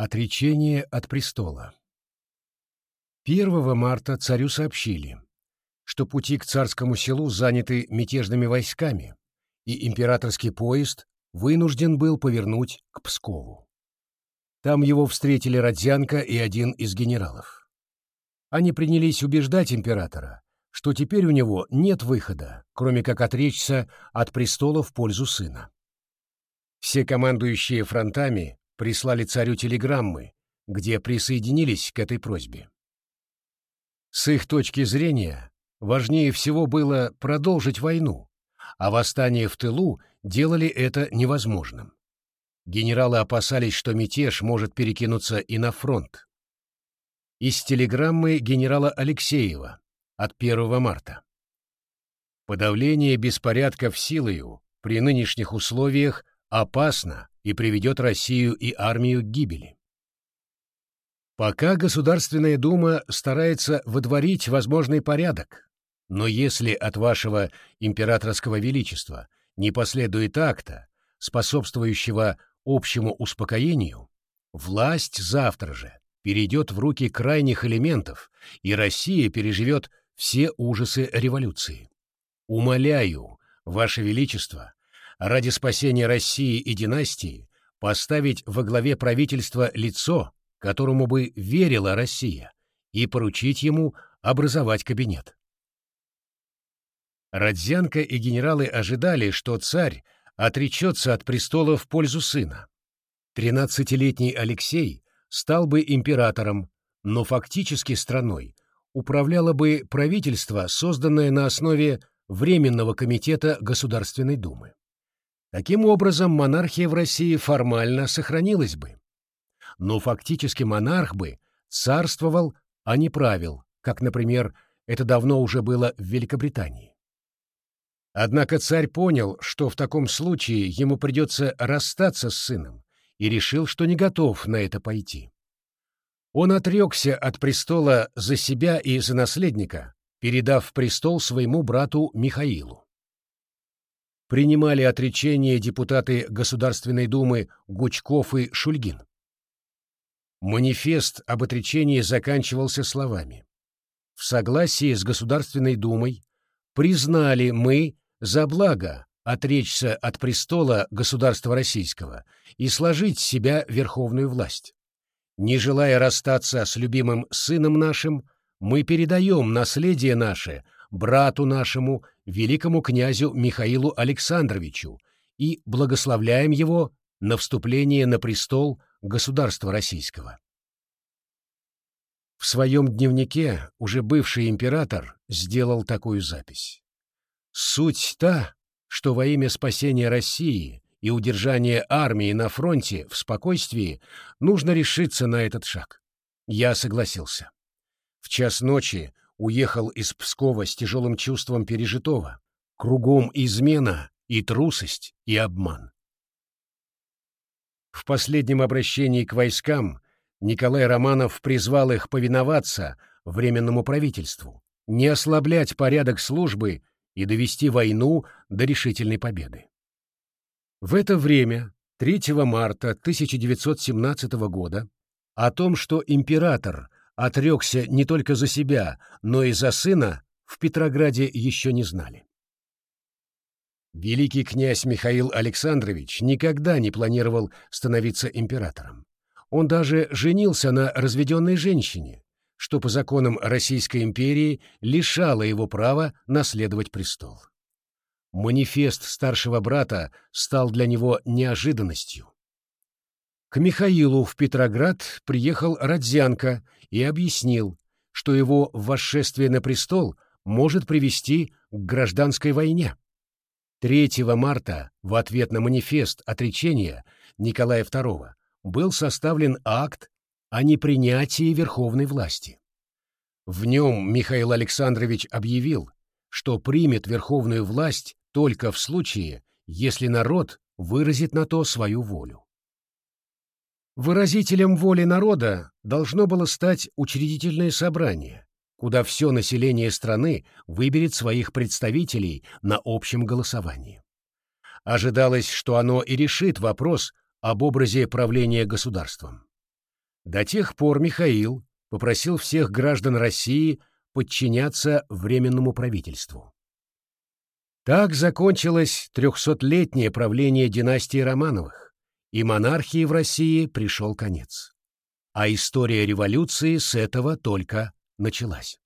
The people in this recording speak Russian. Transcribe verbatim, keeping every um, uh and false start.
Отречение от престола. первого марта царю сообщили, что пути к царскому селу заняты мятежными войсками, и императорский поезд вынужден был повернуть к Пскову. Там его встретили Родзянко и один из генералов. Они принялись убеждать императора, что теперь у него нет выхода, кроме как отречься от престола в пользу сына. Все командующие фронтами прислали царю телеграммы, где присоединились к этой просьбе. С их точки зрения, важнее всего было продолжить войну, а восстание в тылу делали это невозможным. Генералы опасались, что мятеж может перекинуться и на фронт. Из телеграммы генерала Алексеева от первого марта. Подавление беспорядков силою при нынешних условиях опасно и приведет Россию и армию к гибели. Пока Государственная Дума старается водворить возможный порядок, но если от вашего императорского величества не последует акта, способствующего общему успокоению, власть завтра же перейдет в руки крайних элементов, и Россия переживет все ужасы революции. Умоляю, ваше величество, ради спасения России и династии поставить во главе правительства лицо, которому бы верила Россия, и поручить ему образовать кабинет. Родзянко и генералы ожидали, что царь отречется от престола в пользу сына. Тринадцатилетний Алексей стал бы императором, но фактически страной управляло бы правительство, созданное на основе Временного комитета Государственной Думы. Таким образом, монархия в России формально сохранилась бы. Но фактически монарх бы царствовал, а не правил, как, например, это давно уже было в Великобритании. Однако царь понял, что в таком случае ему придется расстаться с сыном, и решил, что не готов на это пойти. Он отрекся от престола за себя и за наследника, передав престол своему брату Михаилу. Принимали отречение депутаты Государственной Думы Гучков и Шульгин. Манифест об отречении заканчивался словами: «В согласии с Государственной Думой признали мы за благо отречься от престола государства российского и сложить с себя верховную власть. Не желая расстаться с любимым сыном нашим, мы передаем наследие наше брату нашему, великому князю Михаилу Александровичу, и благословляем его на вступление на престол государства российского». В своем дневнике уже бывший император сделал такую запись. «Суть та, что во имя спасения России и удержания армии на фронте в спокойствии нужно решиться на этот шаг. Я согласился. В час ночи уехал из Пскова с тяжелым чувством пережитого. Кругом измена и трусость, и обман». В последнем обращении к войскам Николай Романов призвал их повиноваться Временному правительству, не ослаблять порядок службы и довести войну до решительной победы. В это время, третьего марта тысяча девятьсот семнадцатого года, о том, что император отрекся не только за себя, но и за сына, в Петрограде еще не знали. Великий князь Михаил Александрович никогда не планировал становиться императором. Он даже женился на разведенной женщине, что по законам Российской империи лишало его права наследовать престол. Манифест старшего брата стал для него неожиданностью. К Михаилу в Петроград приехал Родзянко и объяснил, что его восшествие на престол может привести к гражданской войне. третьего марта в ответ на манифест отречения Николая второго был составлен акт о непринятии верховной власти. В нем Михаил Александрович объявил, что примет верховную власть только в случае, если народ выразит на то свою волю. Выразителем воли народа должно было стать учредительное собрание, куда все население страны выберет своих представителей на общем голосовании. Ожидалось, что оно и решит вопрос об образе правления государством. До тех пор Михаил попросил всех граждан России подчиняться Временному правительству. Так закончилось трехсотлетнее правление династии Романовых, и монархии в России пришел конец. А история революции с этого только началась.